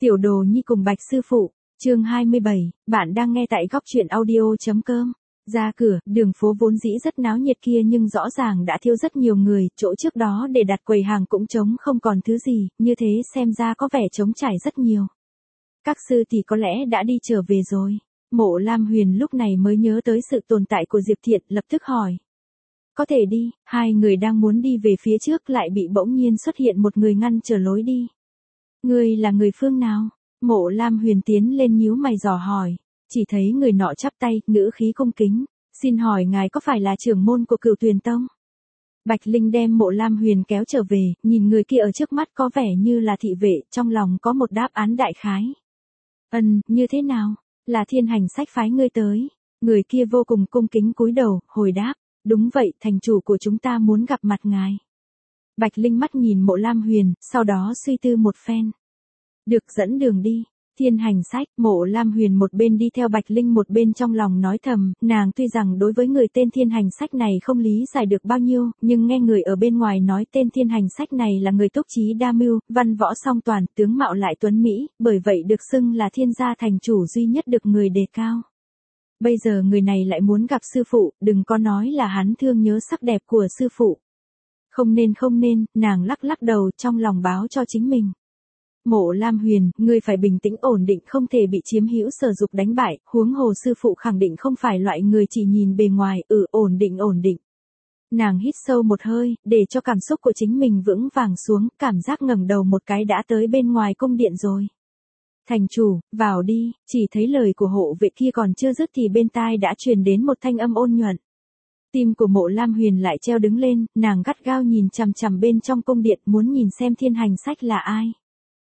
Tiểu đồ nhi cùng Bạch sư phụ, chương 27, bạn đang nghe tại góc truyện audio.com. Ra cửa, đường phố vốn dĩ rất náo nhiệt kia nhưng rõ ràng đã thiếu rất nhiều người, chỗ trước đó để đặt quầy hàng cũng trống không còn thứ gì, như thế xem ra có vẻ trống trải rất nhiều. Các sư thì có lẽ đã đi trở về rồi. Mộ Lam Huyền lúc này mới nhớ tới sự tồn tại của Diệp Thiện, lập tức hỏi. Có thể đi, hai người đang muốn đi về phía trước lại bị bỗng nhiên xuất hiện một người ngăn trở lối đi. Ngươi là người phương nào? Mộ Lam Huyền tiến lên nhíu mày dò hỏi, chỉ thấy người nọ chắp tay, ngữ khí cung kính, xin hỏi ngài có phải là trưởng môn của Cửu Tuyền Tông? Bạch Linh đem Mộ Lam Huyền kéo trở về, nhìn người kia ở trước mắt có vẻ như là thị vệ, trong lòng có một đáp án đại khái. Như thế nào? Là Thiên Hành Sách phái ngươi tới. Người kia vô cùng cung kính cúi đầu, hồi đáp, đúng vậy, thành chủ của chúng ta muốn gặp mặt ngài. Bạch Linh mắt nhìn Mộ Lam Huyền, sau đó suy tư một phen. Được, dẫn đường đi. Thiên Hành Sách, Mộ Lam Huyền một bên đi theo Bạch Linh một bên trong lòng nói thầm, nàng tuy rằng đối với người tên Thiên Hành Sách này không lý giải được bao nhiêu, nhưng nghe người ở bên ngoài nói tên Thiên Hành Sách này là người túc trí đa mưu, văn võ song toàn, tướng mạo lại tuấn mỹ, bởi vậy được xưng là thiên gia thành chủ duy nhất được người đề cao. Bây giờ người này lại muốn gặp sư phụ, đừng có nói là hắn thương nhớ sắc đẹp của sư phụ. Không nên, nàng lắc lắc đầu trong lòng báo cho chính mình. Mộ Lam Huyền, ngươi phải bình tĩnh ổn định, không thể bị chiếm hữu sở dục đánh bại, huống hồ sư phụ khẳng định không phải loại người chỉ nhìn bề ngoài, ổn định. Nàng hít sâu một hơi, để cho cảm xúc của chính mình vững vàng xuống, cảm giác ngẩng đầu một cái đã tới bên ngoài cung điện rồi. Thành chủ, vào đi, chỉ thấy lời của hộ vệ kia còn chưa dứt thì bên tai đã truyền đến một thanh âm ôn nhuận. Tim của Mộ Lam Huyền lại treo đứng lên, nàng gắt gao nhìn chằm chằm bên trong cung điện muốn nhìn xem Thiên Hành Sách là ai.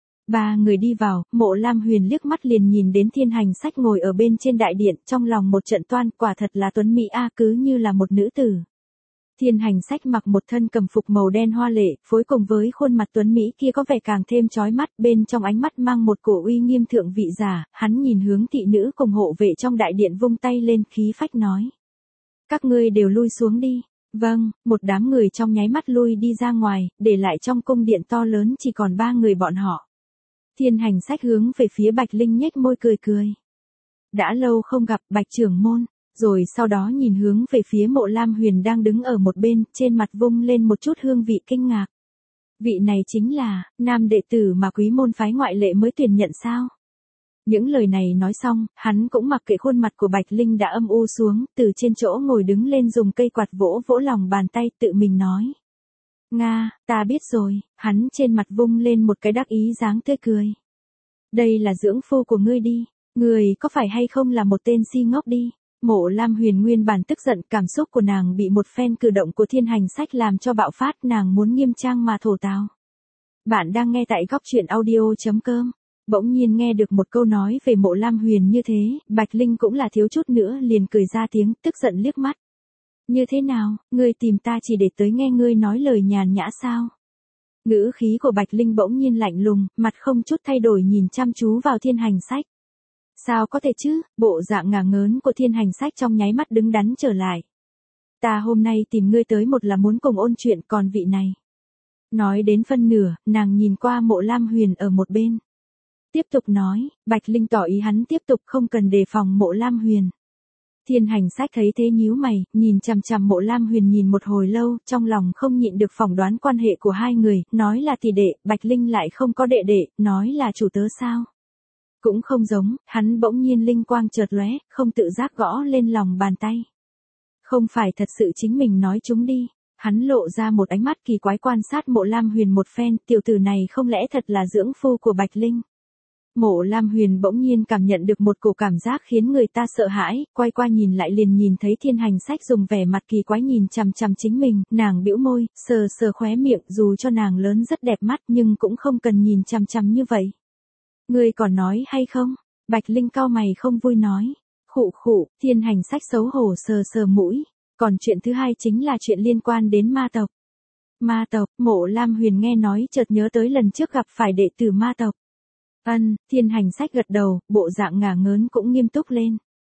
Ba người đi vào, Mộ Lam Huyền liếc mắt liền nhìn đến Thiên Hành Sách ngồi ở bên trên đại điện, trong lòng một trận toan, quả thật là tuấn mỹ cứ như là một nữ tử. Thiên Hành Sách mặc một thân cầm phục màu đen hoa lệ, phối cùng với khuôn mặt tuấn mỹ kia có vẻ càng thêm chói mắt, bên trong ánh mắt mang một cổ uy nghiêm thượng vị giả, hắn nhìn hướng thị nữ cùng hộ vệ trong đại điện vung tay lên khí phách nói. Các ngươi đều lui xuống đi. Vâng, một đám người trong nháy mắt lui đi ra ngoài, để lại trong cung điện to lớn chỉ còn 3 người bọn họ. Thiên Hành Sách hướng về phía Bạch Linh nhếch môi cười. Đã lâu không gặp, Bạch trưởng môn, rồi sau đó nhìn hướng về phía Mộ Lam Huyền đang đứng ở một bên, trên mặt vung lên một chút hương vị kinh ngạc. Vị này chính là nam đệ tử mà quý môn phái ngoại lệ mới tuyển nhận sao? Những lời này nói xong, hắn cũng mặc kệ khuôn mặt của Bạch Linh đã âm u xuống, từ trên chỗ ngồi đứng lên dùng cây quạt vỗ lòng bàn tay tự mình nói. Nga, ta biết rồi, hắn trên mặt vung lên một cái đắc ý dáng tươi cười. Đây là dưỡng phu của ngươi đi, người có phải hay không là một tên si ngốc đi. Mộ Lam Huyền nguyên bản tức giận, cảm xúc của nàng bị một phen cử động của Thiên Hành Sách làm cho bạo phát, nàng muốn nghiêm trang mà thổ tào. Bạn đang nghe tại góc truyện audio.com. Bỗng nhiên nghe được một câu nói về Mộ Lam Huyền như thế, Bạch Linh cũng là thiếu chút nữa liền cười ra tiếng, tức giận liếc mắt. Như thế nào, ngươi tìm ta chỉ để tới nghe ngươi nói lời nhàn nhã sao? Ngữ khí của Bạch Linh bỗng nhiên lạnh lùng, mặt không chút thay đổi nhìn chăm chú vào Thiên Hành Sách. Sao có thể chứ, bộ dạng ngả ngớn của Thiên Hành Sách trong nháy mắt đứng đắn trở lại. Ta hôm nay tìm ngươi tới một là muốn cùng ôn chuyện, còn vị này. Nói đến phân nửa, nàng nhìn qua Mộ Lam Huyền ở một bên. Tiếp tục nói, Bạch Linh tỏ ý hắn tiếp tục không cần đề phòng Mộ Lam Huyền. Thiên Hành Sách thấy thế nhíu mày, nhìn chằm chằm Mộ Lam Huyền nhìn một hồi lâu, trong lòng không nhịn được phỏng đoán quan hệ của hai người, nói là tỷ đệ, Bạch Linh lại không có đệ đệ, nói là chủ tớ sao. Cũng không giống, hắn bỗng nhiên linh quang chợt lóe, không tự giác gõ lên lòng bàn tay. Không phải thật sự chính mình nói chúng đi. Hắn lộ ra một ánh mắt kỳ quái quan sát Mộ Lam Huyền một phen, tiểu tử này không lẽ thật là dưỡng phu của Bạch Linh. Mộ Lam Huyền bỗng nhiên cảm nhận được một cổ cảm giác khiến người ta sợ hãi, quay qua nhìn lại liền nhìn thấy Thiên Hành Sách dùng vẻ mặt kỳ quái nhìn chằm chằm chính mình, nàng bĩu môi, sờ khóe miệng, dù cho nàng lớn rất đẹp mắt nhưng cũng không cần nhìn chằm chằm như vậy. Ngươi còn nói hay không? Bạch Linh cau mày không vui nói. Khụ, Thiên Hành Sách xấu hổ sờ mũi. Còn chuyện thứ hai chính là chuyện liên quan đến ma tộc. Ma tộc, Mộ Lam Huyền nghe nói chợt nhớ tới lần trước gặp phải đệ tử ma tộc. Thiên Hành Sách gật đầu, bộ dạng ngả ngớn cũng nghiêm túc lên.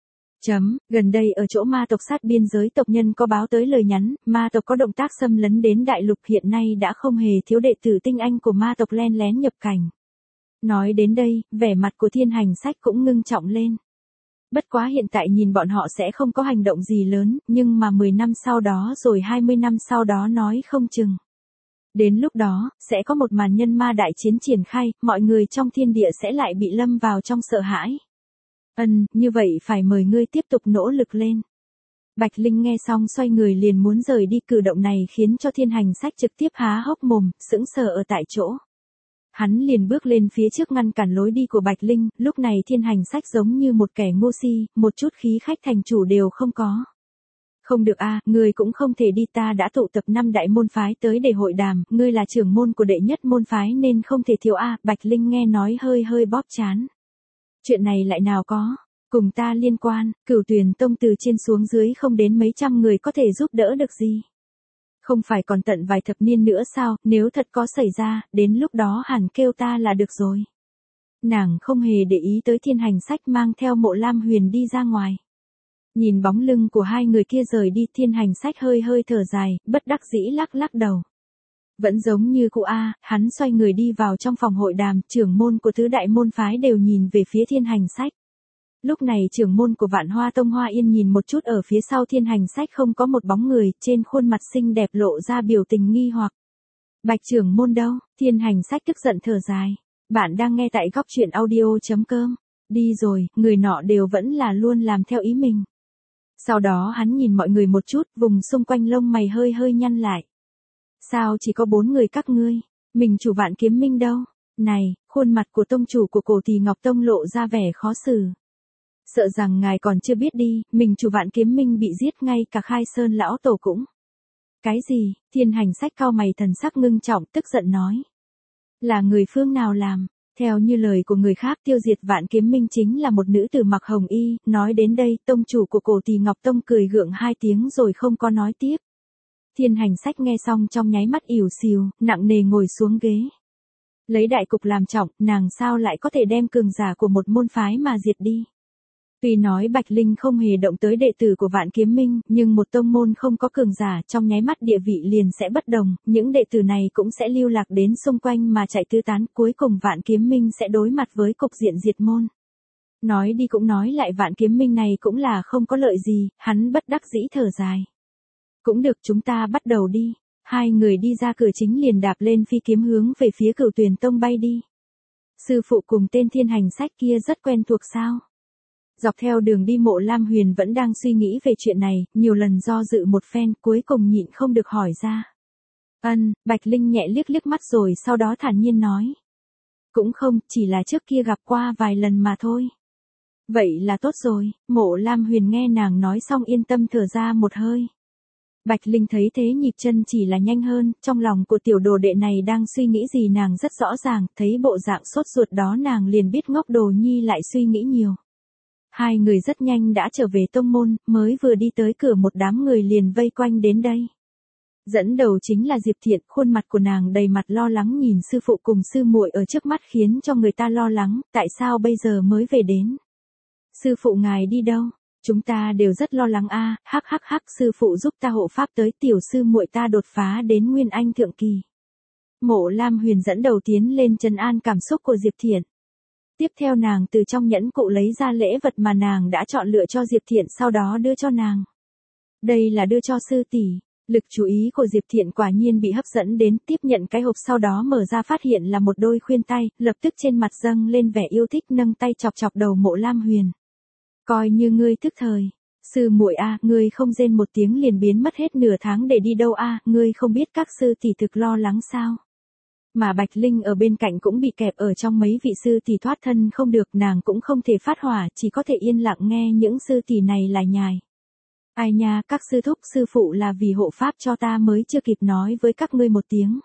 Gần đây ở chỗ ma tộc sát biên giới tộc nhân có báo tới lời nhắn, ma tộc có động tác xâm lấn đến đại lục, hiện nay đã không hề thiếu đệ tử tinh anh của ma tộc len lén nhập cảnh. Nói đến đây, vẻ mặt của Thiên Hành Sách cũng ngưng trọng lên. Bất quá hiện tại nhìn bọn họ sẽ không có hành động gì lớn, nhưng mà 10 năm sau đó rồi 20 năm sau đó nói không chừng. Đến lúc đó, sẽ có một màn nhân ma đại chiến triển khai, mọi người trong thiên địa sẽ lại bị lâm vào trong sợ hãi. Như vậy phải mời ngươi tiếp tục nỗ lực lên. Bạch Linh nghe xong xoay người liền muốn rời đi, cử động này khiến cho Thiên Hành Sách trực tiếp há hốc mồm, sững sờ ở tại chỗ. Hắn liền bước lên phía trước ngăn cản lối đi của Bạch Linh, lúc này Thiên Hành Sách giống như một kẻ ngu si, một chút khí khách thành chủ đều không có. Không được ngươi cũng không thể đi, ta đã tụ tập 5 đại môn phái tới để hội đàm, ngươi là trưởng môn của đệ nhất môn phái nên không thể thiếu Bạch Linh nghe nói hơi hơi bóp trán. Chuyện này lại nào có, cùng ta liên quan, Cửu Tuyền Tông từ trên xuống dưới không đến mấy trăm người có thể giúp đỡ được gì. Không phải còn tận vài thập niên nữa sao, nếu thật có xảy ra, đến lúc đó hẳn kêu ta là được rồi. Nàng không hề để ý tới Thiên Hành Sách mang theo Mộ Lam Huyền đi ra ngoài. Nhìn bóng lưng của hai người kia rời đi, Thiên Hành Sách hơi hơi thở dài, bất đắc dĩ lắc lắc đầu. Vẫn giống như cũ hắn xoay người đi vào trong phòng hội đàm, trưởng môn của tứ đại môn phái đều nhìn về phía Thiên Hành Sách. Lúc này trưởng môn của Vạn Hoa Tông Hoa Yên nhìn một chút ở phía sau Thiên Hành Sách không có một bóng người, trên khuôn mặt xinh đẹp lộ ra biểu tình nghi hoặc. Bạch trưởng môn đâu? Thiên Hành Sách tức giận thở dài. Bạn đang nghe tại góc truyện audio.com. Đi rồi, người nọ đều vẫn là luôn làm theo ý mình. Sau đó hắn nhìn mọi người một chút, vùng xung quanh lông mày hơi hơi nhăn lại. Sao chỉ có 4 người các ngươi? Mình chủ Vạn Kiếm Minh đâu? Này, khuôn mặt của tông chủ của Cổ Thì Ngọc Tông lộ ra vẻ khó xử. Sợ rằng ngài còn chưa biết đi, mình chủ Vạn Kiếm Minh bị giết, ngay cả Khai Sơn lão tổ cũng. Cái gì? Thiên Hành Sách cau mày, thần sắc ngưng trọng, tức giận nói. Là người phương nào làm? Theo như lời của người khác, tiêu diệt Vạn Kiếm Minh chính là một nữ tử mặc hồng y. Nói đến đây, tông chủ của Cổ Thì Ngọc Tông cười gượng 2 tiếng rồi không có nói tiếp. Thiên Hành Sách nghe xong trong nháy mắt ỉu xìu, nặng nề ngồi xuống ghế. Lấy đại cục làm trọng, nàng sao lại có thể đem cường giả của một môn phái mà diệt đi. Tuy nói Bạch Linh không hề động tới đệ tử của Vạn Kiếm Minh, nhưng một tông môn không có cường giả trong nháy mắt địa vị liền sẽ bất đồng, những đệ tử này cũng sẽ lưu lạc đến xung quanh mà chạy tứ tán, cuối cùng Vạn Kiếm Minh sẽ đối mặt với cục diện diệt môn. Nói đi cũng nói lại, Vạn Kiếm Minh này cũng là không có lợi gì, hắn bất đắc dĩ thở dài. Cũng được, chúng ta bắt đầu đi. Hai người đi ra cửa chính liền đạp lên phi kiếm hướng về phía Cửu Tuyền Tông bay đi. Sư phụ cùng tên Thiên Hành Sách kia rất quen thuộc sao? Dọc theo đường đi Mộ Lam Huyền vẫn đang suy nghĩ về chuyện này, nhiều lần do dự một phen, cuối cùng nhịn không được hỏi ra. Bạch Linh nhẹ liếc liếc mắt rồi sau đó thản nhiên nói. Cũng không, chỉ là trước kia gặp qua vài lần mà thôi. Vậy là tốt rồi, Mộ Lam Huyền nghe nàng nói xong yên tâm thở ra một hơi. Bạch Linh thấy thế nhịp chân chỉ là nhanh hơn, trong lòng của tiểu đồ đệ này đang suy nghĩ gì nàng rất rõ ràng, thấy bộ dạng sốt ruột đó nàng liền biết ngốc đồ nhi lại suy nghĩ nhiều. Hai người rất nhanh đã trở về tông môn, mới vừa đi tới cửa một đám người liền vây quanh đến đây. Dẫn đầu chính là Diệp Thiện, khuôn mặt của nàng đầy mặt lo lắng nhìn sư phụ cùng sư muội ở trước mắt khiến cho người ta lo lắng, tại sao bây giờ mới về đến? Sư phụ ngài đi đâu? Chúng ta đều rất lo lắng hắc, sư phụ giúp ta hộ pháp tới, tiểu sư muội ta đột phá đến Nguyên Anh thượng kỳ. Mộ Lam Huyền dẫn đầu tiến lên trấn an cảm xúc của Diệp Thiện. Tiếp theo nàng từ trong nhẫn cụ lấy ra lễ vật mà nàng đã chọn lựa cho Diệp Thiện sau đó đưa cho nàng. Đây là đưa cho sư tỷ. Lực chú ý của Diệp Thiện quả nhiên bị hấp dẫn đến, tiếp nhận cái hộp sau đó mở ra phát hiện là một đôi khuyên tay, lập tức trên mặt dâng lên vẻ yêu thích, nâng tay chọc chọc đầu Mộ Lam Huyền. Coi như ngươi thức thời. Sư muội ngươi không rên một tiếng liền biến mất hết nửa tháng để đi đâu ngươi không biết các sư tỷ thực lo lắng sao? Mà Bạch Linh ở bên cạnh cũng bị kẹp ở trong mấy vị sư tỷ thoát thân không được, nàng cũng không thể phát hỏa, chỉ có thể yên lặng nghe những sư tỷ này lải nhải. Ai nha, các sư thúc sư phụ là vì hộ pháp cho ta mới chưa kịp nói với các ngươi một tiếng.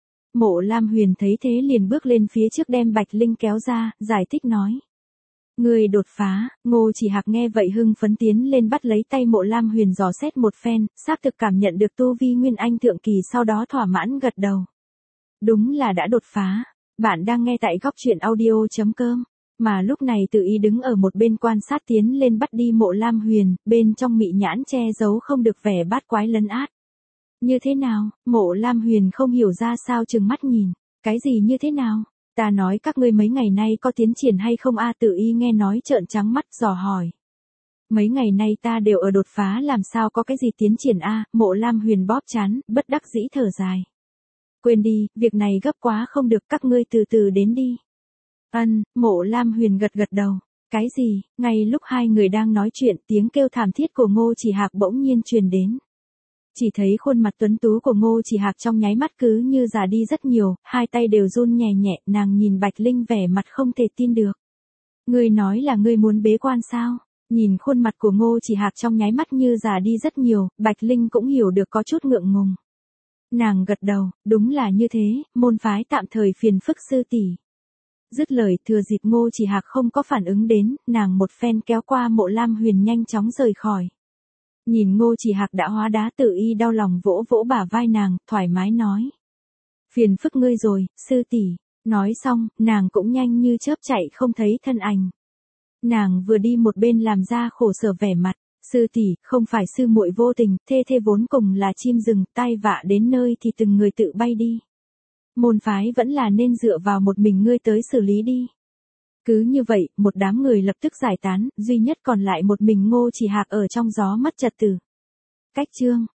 Mộ Lam Huyền thấy thế liền bước lên phía trước đem Bạch Linh kéo ra, giải thích nói. Người đột phá, Ngô Chỉ Hạc nghe vậy hưng phấn tiến lên bắt lấy tay Mộ Lam Huyền dò xét một phen, xác thực cảm nhận được tu vi Nguyên Anh thượng kỳ, sau đó thỏa mãn gật đầu. Đúng là đã đột phá. Bạn đang nghe tại góc truyện audio.com. Mà lúc này Tự Ý đứng ở một bên quan sát tiến lên bắt đi Mộ Lam Huyền, bên trong mị nhãn che giấu không được vẻ bát quái lấn át. Như thế nào? Mộ Lam Huyền không hiểu ra sao trừng mắt nhìn. Cái gì như thế nào? Ta nói các ngươi mấy ngày nay có tiến triển hay không a? Tử Y nghe nói trợn trắng mắt dò hỏi. Mấy ngày nay ta đều ở đột phá, làm sao có cái gì tiến triển a? Mộ Lam Huyền bóp trán, bất đắc dĩ thở dài. Quên đi, việc này gấp quá không được, các ngươi từ từ đến đi. Mộ Lam Huyền gật gật đầu. Cái gì? Ngay lúc hai người đang nói chuyện, tiếng kêu thảm thiết của Ngô Chỉ Hạc bỗng nhiên truyền đến. Chỉ thấy khuôn mặt tuấn tú của Ngô Chỉ Hạc trong nháy mắt cứ như già đi rất nhiều, hai tay đều run nhẹ nhẹ, nàng nhìn Bạch Linh vẻ mặt không thể tin được. Ngươi nói là ngươi muốn bế quan sao? Nhìn khuôn mặt của Ngô Chỉ Hạc trong nháy mắt như già đi rất nhiều, Bạch Linh cũng hiểu được có chút ngượng ngùng. Nàng gật đầu, đúng là như thế, môn phái tạm thời phiền phức sư tỷ. Dứt lời, thừa dịp Ngô Chỉ Hạc không có phản ứng đến, nàng một phen kéo qua Mộ Lam Huyền nhanh chóng rời khỏi. Nhìn Ngô Chỉ Hạc đã hóa đá, Tử Y đau lòng vỗ vỗ bả vai nàng, thoải mái nói. Phiền phức ngươi rồi, sư tỷ. Nói xong, nàng cũng nhanh như chớp chạy không thấy thân ảnh. Nàng vừa đi một bên làm ra khổ sở vẻ mặt. Sư tỷ, không phải sư muội vô tình, thê vốn cùng là chim rừng, tai vạ đến nơi thì từng người tự bay đi. Môn phái vẫn là nên dựa vào một mình ngươi tới xử lý đi. Cứ như vậy, một đám người lập tức giải tán, duy nhất còn lại một mình Ngô Chỉ Hạc ở trong gió mất trật tự. Cách chương